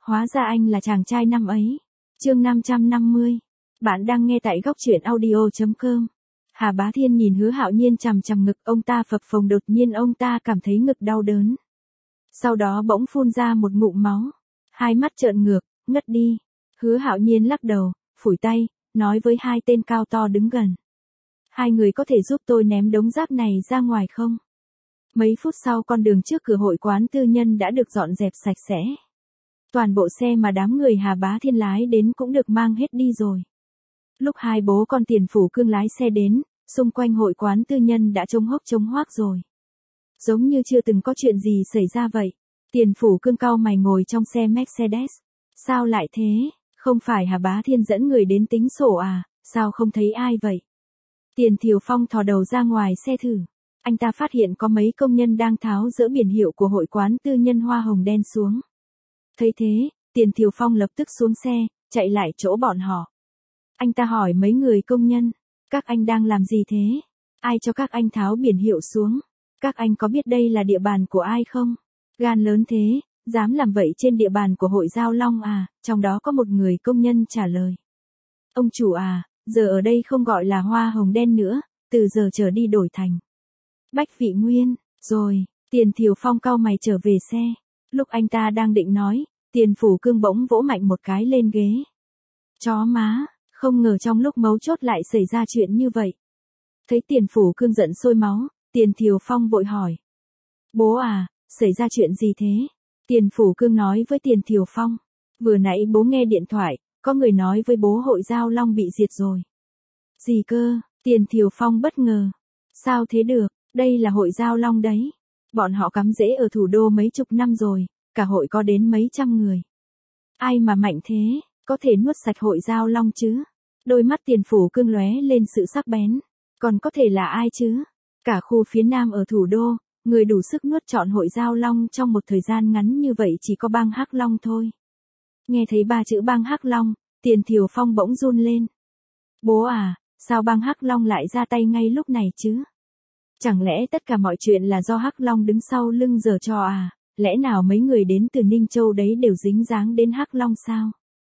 Hóa ra anh là chàng trai năm ấy. Chương 550. Bạn đang nghe tại góc truyện audio.com. Hà Bá Thiên nhìn Hứa Hạo Nhiên chằm chằm ngực ông ta phập phồng, đột nhiên ông ta cảm thấy ngực đau đớn. Sau đó bỗng phun ra một ngụm máu. Hai mắt trợn ngược, ngất đi. Hứa Hạo Nhiên lắc đầu, phủi tay, nói với hai tên cao to đứng gần. Hai người có thể giúp tôi ném đống rác này ra ngoài không? Mấy phút sau con đường trước cửa hội quán tư nhân đã được dọn dẹp sạch sẽ. Toàn bộ xe mà đám người Hà Bá Thiên lái đến cũng được mang hết đi rồi. Lúc hai bố con Tiền Phủ Cương lái xe đến, xung quanh hội quán tư nhân đã trông hốc trông hoác rồi. Giống như chưa từng có chuyện gì xảy ra vậy. Tiền Phủ Cương cau mày ngồi trong xe Mercedes. Sao lại thế? Không phải Hà Bá Thiên dẫn người đến tính sổ à? Sao không thấy ai vậy? Tiền Thiều Phong thò đầu ra ngoài xe thử. Anh ta phát hiện có mấy công nhân đang tháo dỡ biển hiệu của hội quán tư nhân hoa hồng đen xuống. Thấy thế, Tiền Thiều Phong lập tức xuống xe, chạy lại chỗ bọn họ. Anh ta hỏi mấy người công nhân, các anh đang làm gì thế? Ai cho các anh tháo biển hiệu xuống? Các anh có biết đây là địa bàn của ai không? Gan lớn thế, dám làm vậy trên địa bàn của hội Giao Long à? Trong đó có một người công nhân trả lời. Ông chủ à, giờ ở đây không gọi là hoa hồng đen nữa, từ giờ trở đi đổi thành Bách Vị Nguyên. Rồi, Tiền Thiều Phong cau mày trở về xe. Lúc anh ta đang định nói, Tiền Phủ Cương bỗng vỗ mạnh một cái lên ghế. Chó má, không ngờ trong lúc mấu chốt lại xảy ra chuyện như vậy. Thấy Tiền Phủ Cương giận sôi máu, Tiền Thiều Phong vội hỏi. Bố à, xảy ra chuyện gì thế? Tiền Phủ Cương nói với Tiền Thiều Phong. Vừa nãy bố nghe điện thoại, có người nói với bố hội Giao Long bị diệt rồi. Gì cơ? Tiền Thiều Phong bất ngờ. Sao thế được, đây là hội Giao Long đấy. Bọn họ cắm rễ ở thủ đô mấy chục năm rồi, cả hội có đến mấy trăm người. Ai mà mạnh thế, có thể nuốt sạch hội Giao Long chứ? Đôi mắt Tiền Phủ Cương lóe lên sự sắc bén. Còn có thể là ai chứ? Cả khu phía Nam ở thủ đô, người đủ sức nuốt trọn hội Giao Long trong một thời gian ngắn như vậy chỉ có bang Hắc Long thôi. Nghe thấy ba chữ bang Hắc Long, Tiền Thiều Phong bỗng run lên. Bố à, sao bang Hắc Long lại ra tay ngay lúc này chứ? Chẳng lẽ tất cả mọi chuyện là do Hắc Long đứng sau lưng giở trò à? Lẽ nào mấy người đến từ Ninh Châu đấy đều dính dáng đến Hắc Long sao?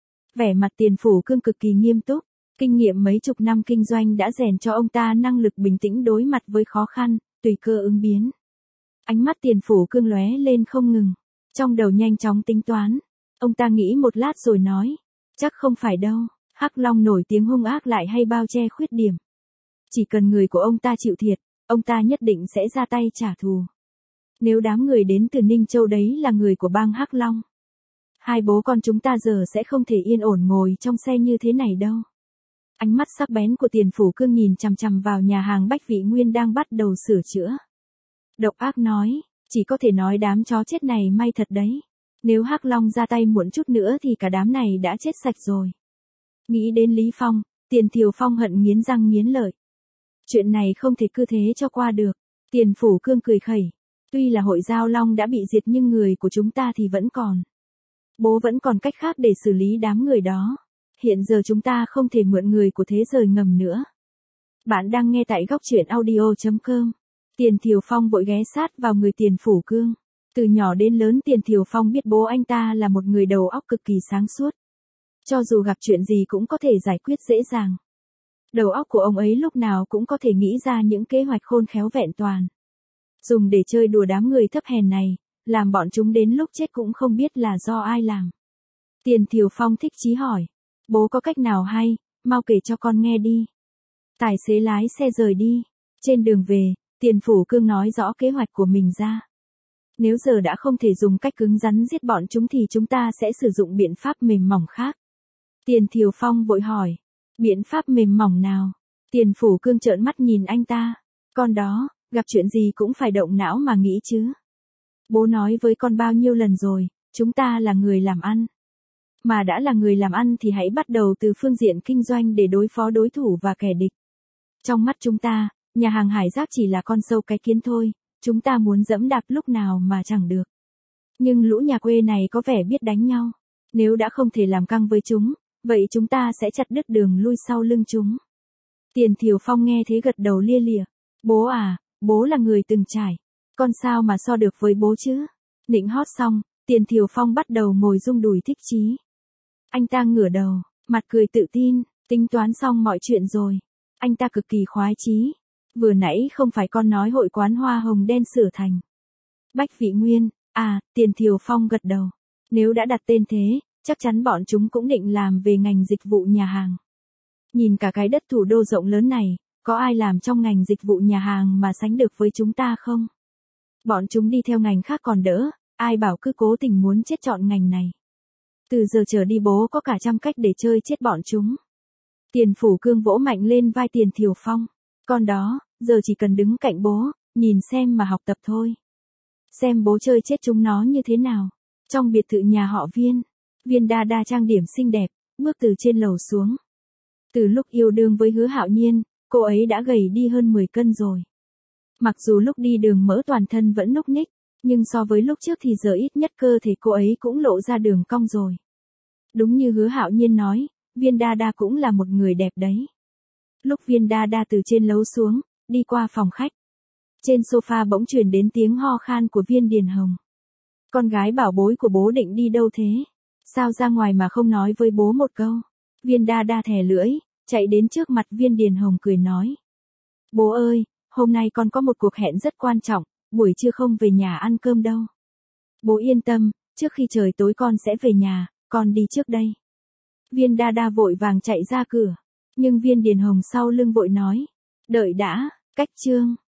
Vẻ mặt Tiền Phủ Cương cực kỳ nghiêm túc. Kinh nghiệm mấy chục năm kinh doanh đã rèn cho ông ta năng lực bình tĩnh đối mặt với khó khăn, tùy cơ ứng biến. Ánh mắt Tiền Phủ Cương lóe lên không ngừng. Trong đầu nhanh chóng tính toán. Ông ta nghĩ một lát rồi nói. Chắc không phải đâu. Hắc Long nổi tiếng hung ác lại hay bao che khuyết điểm. Chỉ cần người của ông ta chịu thiệt, ông ta nhất định sẽ ra tay trả thù. Nếu đám người đến từ Ninh Châu đấy là người của bang Hắc Long, hai bố con chúng ta giờ sẽ không thể yên ổn ngồi trong xe như thế này đâu. Ánh mắt sắc bén của Tiền Phủ Cương nhìn chằm chằm vào nhà hàng Bách Vị Nguyên đang bắt đầu sửa chữa. Độc ác nói, chỉ có thể nói đám chó chết này may thật đấy. Nếu Hắc Long ra tay muộn chút nữa thì cả đám này đã chết sạch rồi. Nghĩ đến Lý Phong, Tiền Thiều Phong hận nghiến răng nghiến lợi. Chuyện này không thể cứ thế cho qua được. Tiền Phủ Cương cười khẩy. Tuy là hội Giao Long đã bị diệt nhưng người của chúng ta thì vẫn còn. Bố vẫn còn cách khác để xử lý đám người đó. Hiện giờ chúng ta không thể mượn người của thế giới ngầm nữa. Bạn đang nghe tại góc truyện audio.com. Tiền Thiều Phong vội ghé sát vào người Tiền Phủ Cương. Từ nhỏ đến lớn Tiền Thiều Phong biết bố anh ta là một người đầu óc cực kỳ sáng suốt. Cho dù gặp chuyện gì cũng có thể giải quyết dễ dàng. Đầu óc của ông ấy lúc nào cũng có thể nghĩ ra những kế hoạch khôn khéo vẹn toàn. Dùng để chơi đùa đám người thấp hèn này, làm bọn chúng đến lúc chết cũng không biết là do ai làm. Tiền Thiều Phong thích chí hỏi. Bố có cách nào hay, mau kể cho con nghe đi. Tài xế lái xe rời đi. Trên đường về, Tiền Phủ Cương nói rõ kế hoạch của mình ra. Nếu giờ đã không thể dùng cách cứng rắn giết bọn chúng thì chúng ta sẽ sử dụng biện pháp mềm mỏng khác. Tiền Thiều Phong vội hỏi. Biện pháp mềm mỏng nào? Tiền Phủ Cương trợn mắt nhìn anh ta. Con đó, gặp chuyện gì cũng phải động não mà nghĩ chứ. Bố nói với con bao nhiêu lần rồi, chúng ta là người làm ăn. Mà đã là người làm ăn thì hãy bắt đầu từ phương diện kinh doanh để đối phó đối thủ và kẻ địch. Trong mắt chúng ta, nhà hàng Hải Giác chỉ là con sâu cái kiến thôi, chúng ta muốn dẫm đạp lúc nào mà chẳng được. Nhưng lũ nhà quê này có vẻ biết đánh nhau. Nếu đã không thể làm căng với chúng, vậy chúng ta sẽ chặt đứt đường lui sau lưng chúng. Tiền Thiều Phong nghe thế gật đầu lia lịa. Bố à, bố là người từng trải. Con sao mà so được với bố chứ? Nịnh hót xong, Tiền Thiều Phong bắt đầu ngồi rung đùi thích chí. Anh ta ngửa đầu, mặt cười tự tin, tính toán xong mọi chuyện rồi. Anh ta cực kỳ khoái chí. Vừa nãy không phải con nói hội quán hoa hồng đen sửa thành Bách Vị Nguyên, à, Tiền Thiều Phong gật đầu. Nếu đã đặt tên thế, chắc chắn bọn chúng cũng định làm về ngành dịch vụ nhà hàng. Nhìn cả cái đất thủ đô rộng lớn này, có ai làm trong ngành dịch vụ nhà hàng mà sánh được với chúng ta không? Bọn chúng đi theo ngành khác còn đỡ, ai bảo cứ cố tình muốn chết chọn ngành này. Từ giờ trở đi bố có cả trăm cách để chơi chết bọn chúng. Tiền Phủ Cương vỗ mạnh lên vai Tiền Thiều Phong. Con đó, giờ chỉ cần đứng cạnh bố, nhìn xem mà học tập thôi. Xem bố chơi chết chúng nó như thế nào. Trong biệt thự nhà họ Viên, Viên Đa Đa trang điểm xinh đẹp, bước từ trên lầu xuống. Từ lúc yêu đương với Hứa Hạo Nhiên, cô ấy đã gầy đi hơn 10 cân rồi. Mặc dù lúc đi đường mỡ toàn thân vẫn núc ních, nhưng so với lúc trước thì giờ ít nhất cơ thể cô ấy cũng lộ ra đường cong rồi. Đúng như Hứa Hạo Nhiên nói, Viên Đa Đa cũng là một người đẹp đấy. Lúc Viên Đa Đa từ trên lầu xuống, đi qua phòng khách. Trên sofa bỗng truyền đến tiếng ho khan của Viên Điền Hồng. Con gái bảo bối của bố định đi đâu thế? Sao ra ngoài mà không nói với bố một câu? Viên Đa Đa thè lưỡi, chạy đến trước mặt Viên Điền Hồng cười nói. Bố ơi, hôm nay con có một cuộc hẹn rất quan trọng, buổi trưa không về nhà ăn cơm đâu. Bố yên tâm, trước khi trời tối con sẽ về nhà, con đi trước đây. Viên Đa Đa vội vàng chạy ra cửa, nhưng Viên Điền Hồng sau lưng vội nói. Đợi đã, cách chương.